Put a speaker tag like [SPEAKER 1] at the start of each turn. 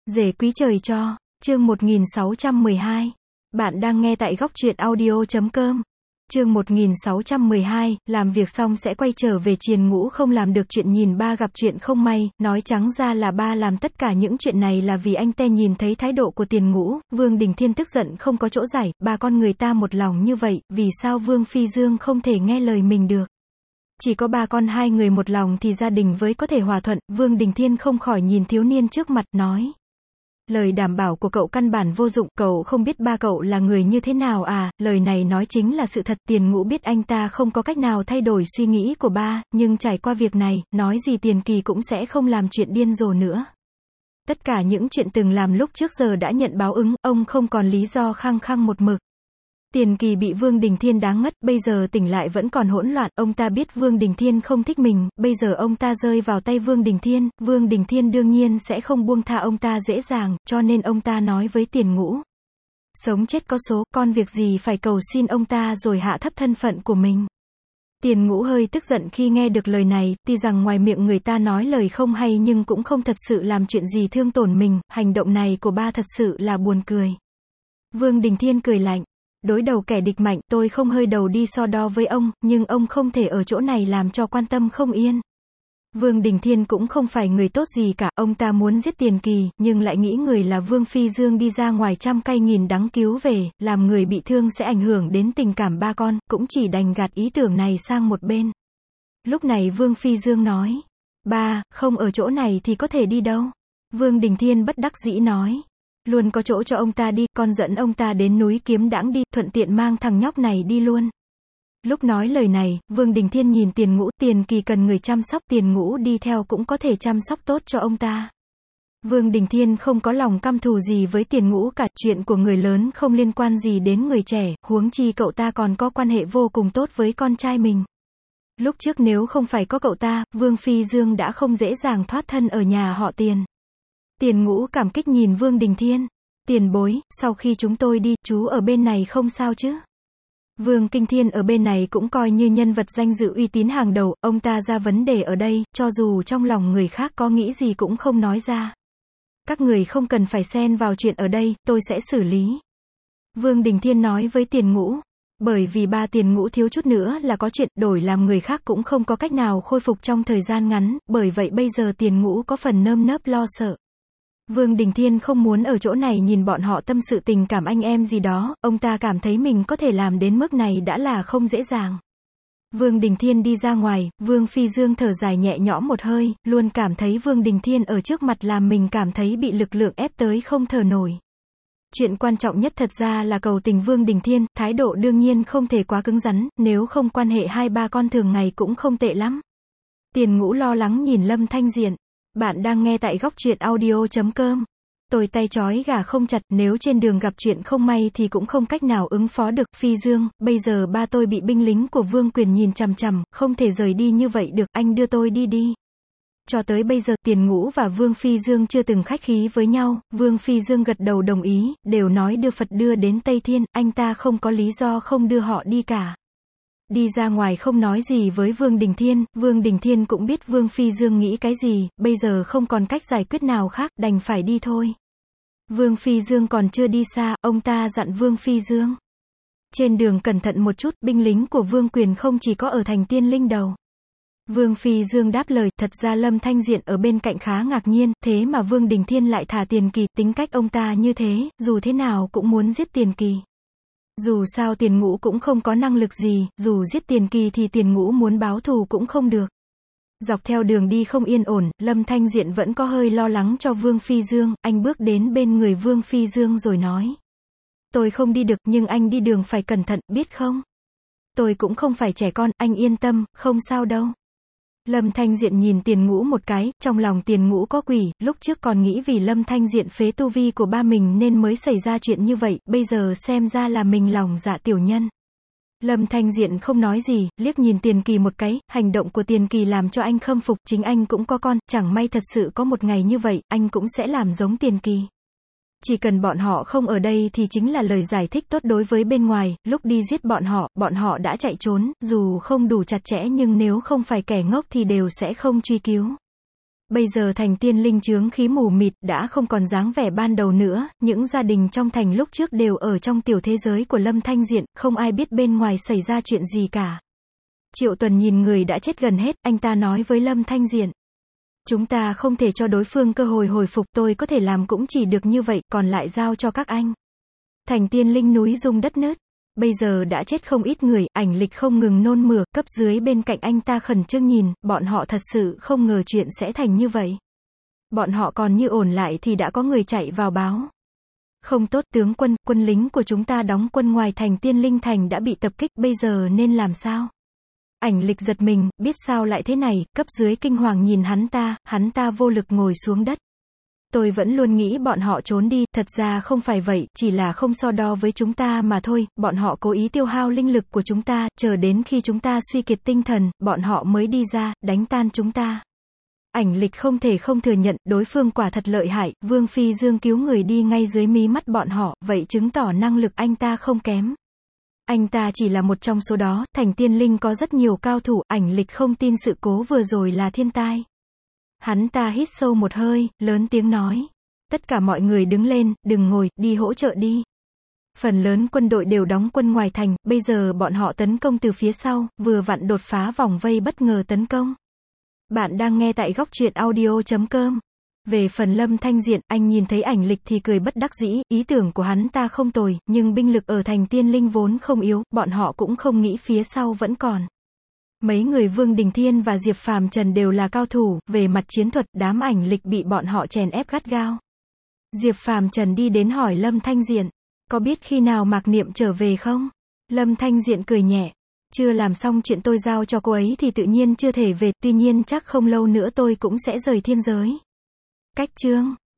[SPEAKER 1] Rể quý trời cho, chương 1612. Bạn đang nghe tại góc truyện audio.com. Chương 1612, làm việc xong sẽ quay trở về Triền Ngũ không làm được chuyện nhìn ba gặp chuyện không may, nói trắng ra là ba làm tất cả những chuyện này là vì anh ta nhìn thấy thái độ của Tiền Ngũ, Vương Đình Thiên tức giận không có chỗ giải, ba con người ta một lòng như vậy, vì sao Vương Phi Dương không thể nghe lời mình được? Chỉ có ba con hai người một lòng thì gia đình với có thể hòa thuận, Vương Đình Thiên không khỏi nhìn thiếu niên trước mặt, nói. Lời đảm bảo của cậu căn bản vô dụng, cậu không biết ba cậu là người như thế nào à, lời này nói chính là sự thật. Tiền Ngũ biết anh ta không có cách nào thay đổi suy nghĩ của ba, nhưng trải qua việc này, nói gì Tiền Kỳ cũng sẽ không làm chuyện điên rồ nữa. Tất cả những chuyện từng làm lúc trước giờ đã nhận báo ứng, ông không còn lý do khăng khăng một mực. Tiền Kỳ bị Vương Đình Thiên đáng ngất, bây giờ tỉnh lại vẫn còn hỗn loạn, ông ta biết Vương Đình Thiên không thích mình, bây giờ ông ta rơi vào tay Vương Đình Thiên đương nhiên sẽ không buông tha ông ta dễ dàng, cho nên ông ta nói với Tiền Ngũ. Sống chết có số, con việc gì phải cầu xin ông ta rồi hạ thấp thân phận của mình. Tiền Ngũ hơi tức giận khi nghe được lời này, tuy rằng ngoài miệng người ta nói lời không hay nhưng cũng không thật sự làm chuyện gì thương tổn mình, hành động này của ba thật sự là buồn cười. Vương Đình Thiên cười lạnh. Đối đầu kẻ địch mạnh, tôi không hơi đầu đi so đo với ông, nhưng ông không thể ở chỗ này làm cho quan tâm không yên. Vương Đình Thiên cũng không phải người tốt gì cả, ông ta muốn giết Tiền Kỳ, nhưng lại nghĩ người là Vương Phi Dương đi ra ngoài trăm cay nghìn đắng cứu về, làm người bị thương sẽ ảnh hưởng đến tình cảm ba con, cũng chỉ đành gạt ý tưởng này sang một bên. Lúc này Vương Phi Dương nói, ba, không ở chỗ này thì có thể đi đâu? Vương Đình Thiên bất đắc dĩ nói. Luôn có chỗ cho ông ta đi, con dẫn ông ta đến núi Kiếm Đãng đi, thuận tiện mang thằng nhóc này đi luôn. Lúc nói lời này, Vương Đình Thiên nhìn Tiền Ngũ, Tiền Kỳ cần người chăm sóc, Tiền Ngũ đi theo cũng có thể chăm sóc tốt cho ông ta. Vương Đình Thiên không có lòng căm thù gì với Tiền Ngũ cả, chuyện của người lớn không liên quan gì đến người trẻ, huống chi cậu ta còn có quan hệ vô cùng tốt với con trai mình. Lúc trước nếu không phải có cậu ta, Vương Phi Dương đã không dễ dàng thoát thân ở nhà họ Tiền. Tiền Ngũ cảm kích nhìn Vương Đình Thiên. Tiền bối, sau khi chúng tôi đi, chú ở bên này không sao chứ? Vương Kinh Thiên ở bên này cũng coi như nhân vật danh dự uy tín hàng đầu, ông ta ra vấn đề ở đây, cho dù trong lòng người khác có nghĩ gì cũng không nói ra. Các người không cần phải xen vào chuyện ở đây, tôi sẽ xử lý. Vương Đình Thiên nói với Tiền Ngũ. Bởi vì ba Tiền Ngũ thiếu chút nữa là có chuyện, đổi làm người khác cũng không có cách nào khôi phục trong thời gian ngắn, bởi vậy bây giờ Tiền Ngũ có phần nơm nớp lo sợ. Vương Đình Thiên không muốn ở chỗ này nhìn bọn họ tâm sự tình cảm anh em gì đó, ông ta cảm thấy mình có thể làm đến mức này đã là không dễ dàng. Vương Đình Thiên đi ra ngoài, Vương Phi Dương thở dài nhẹ nhõm một hơi, luôn cảm thấy Vương Đình Thiên ở trước mặt làm mình cảm thấy bị lực lượng ép tới không thở nổi. Chuyện quan trọng nhất thật ra là cầu tình Vương Đình Thiên, thái độ đương nhiên không thể quá cứng rắn, nếu không quan hệ hai ba con thường ngày cũng không tệ lắm. Tiền Ngũ lo lắng nhìn Lâm Thanh Diện. Bạn đang nghe tại góc truyện audio.com. Tôi tay trói gà không chặt, nếu trên đường gặp chuyện không may thì cũng không cách nào ứng phó được. Phi Dương, bây giờ ba tôi bị binh lính của Vương Quyền nhìn chằm chằm, không thể rời đi như vậy được, anh đưa tôi đi đi. Cho tới bây giờ, Tiền Ngũ và Vương Phi Dương chưa từng khách khí với nhau, Vương Phi Dương gật đầu đồng ý, đều nói đưa Phật đưa đến Tây Thiên, anh ta không có lý do không đưa họ đi cả. Đi ra ngoài không nói gì với Vương Đình Thiên cũng biết Vương Phi Dương nghĩ cái gì, bây giờ không còn cách giải quyết nào khác, đành phải đi thôi. Vương Phi Dương còn chưa đi xa, ông ta dặn Vương Phi Dương. Trên đường cẩn thận một chút, binh lính của Vương Quyền không chỉ có ở thành Tiên Linh Đầu. Vương Phi Dương đáp lời, thật ra Lâm Thanh Diện ở bên cạnh khá ngạc nhiên, thế mà Vương Đình Thiên lại thả Tiền Kỳ, tính cách ông ta như thế, dù thế nào cũng muốn giết Tiền Kỳ. Dù sao Tiền Ngũ cũng không có năng lực gì, dù giết Tiền Kỳ thì Tiền Ngũ muốn báo thù cũng không được. Dọc theo đường đi không yên ổn, Lâm Thanh Diện vẫn có hơi lo lắng cho Vương Phi Dương, anh bước đến bên người Vương Phi Dương rồi nói. Tôi không đi được, nhưng anh đi đường phải cẩn thận, biết không? Tôi cũng không phải trẻ con, anh yên tâm, không sao đâu. Lâm Thanh Diện nhìn Tiền Ngũ một cái, trong lòng Tiền Ngũ có quỷ, lúc trước còn nghĩ vì Lâm Thanh Diện phế tu vi của ba mình nên mới xảy ra chuyện như vậy, bây giờ xem ra là mình lòng dạ tiểu nhân. Lâm Thanh Diện không nói gì, liếc nhìn Tiền Kỳ một cái, hành động của Tiền Kỳ làm cho anh khâm phục, chính anh cũng có con, chẳng may thật sự có một ngày như vậy, anh cũng sẽ làm giống Tiền Kỳ. Chỉ cần bọn họ không ở đây thì chính là lời giải thích tốt đối với bên ngoài, lúc đi giết bọn họ đã chạy trốn, dù không đủ chặt chẽ nhưng nếu không phải kẻ ngốc thì đều sẽ không truy cứu. Bây giờ thành tiên linh chướng khí mù mịt, đã không còn dáng vẻ ban đầu nữa, những gia đình trong thành lúc trước đều ở trong tiểu thế giới của Lâm Thanh Diện, không ai biết bên ngoài xảy ra chuyện gì cả. Triệu Tuần nhìn người đã chết gần hết, anh ta nói với Lâm Thanh Diện. Chúng ta không thể cho đối phương cơ hội hồi phục, tôi có thể làm cũng chỉ được như vậy, còn lại giao cho các anh. Thành tiên linh núi rung đất nứt. Bây giờ đã chết không ít người, Ảnh Lịch không ngừng nôn mửa, cấp dưới bên cạnh anh ta khẩn trương nhìn, bọn họ thật sự không ngờ chuyện sẽ thành như vậy. Bọn họ còn như ổn lại thì đã có người chạy vào báo. Không tốt tướng quân, quân lính của chúng ta đóng quân ngoài thành Tiên Linh Thành đã bị tập kích, bây giờ nên làm sao? Ảnh Lịch giật mình, biết sao lại thế này, cấp dưới kinh hoàng nhìn hắn ta vô lực ngồi xuống đất. Tôi vẫn luôn nghĩ bọn họ trốn đi, thật ra không phải vậy, chỉ là không so đo với chúng ta mà thôi, bọn họ cố ý tiêu hao linh lực của chúng ta, chờ đến khi chúng ta suy kiệt tinh thần, bọn họ mới đi ra, đánh tan chúng ta. Ảnh Lịch không thể không thừa nhận, đối phương quả thật lợi hại, Vương Phi Dương cứu người đi ngay dưới mí mắt bọn họ, vậy chứng tỏ năng lực anh ta không kém. Anh ta chỉ là một trong số đó, thành tiên linh có rất nhiều cao thủ, Ảnh Lịch không tin sự cố vừa rồi là thiên tai. Hắn ta hít sâu một hơi, lớn tiếng nói. Tất cả mọi người đứng lên, đừng ngồi, đi hỗ trợ đi. Phần lớn quân đội đều đóng quân ngoài thành, bây giờ bọn họ tấn công từ phía sau, vừa vặn đột phá vòng vây bất ngờ tấn công. Bạn đang nghe tại góc truyện audio.com. Về phần Lâm Thanh Diện, anh nhìn thấy Ảnh Lịch thì cười bất đắc dĩ, ý tưởng của hắn ta không tồi, nhưng binh lực ở thành tiên linh vốn không yếu, bọn họ cũng không nghĩ phía sau vẫn còn. Mấy người Vương Đình Thiên và Diệp Phàm Trần đều là cao thủ, về mặt chiến thuật, đám Ảnh Lịch bị bọn họ chèn ép gắt gao. Diệp Phàm Trần đi đến hỏi Lâm Thanh Diện, có biết khi nào Mạc Niệm trở về không? Lâm Thanh Diện cười nhẹ, chưa làm xong chuyện tôi giao cho cô ấy thì tự nhiên chưa thể về, tuy nhiên chắc không lâu nữa tôi cũng sẽ rời thiên giới. Cách chương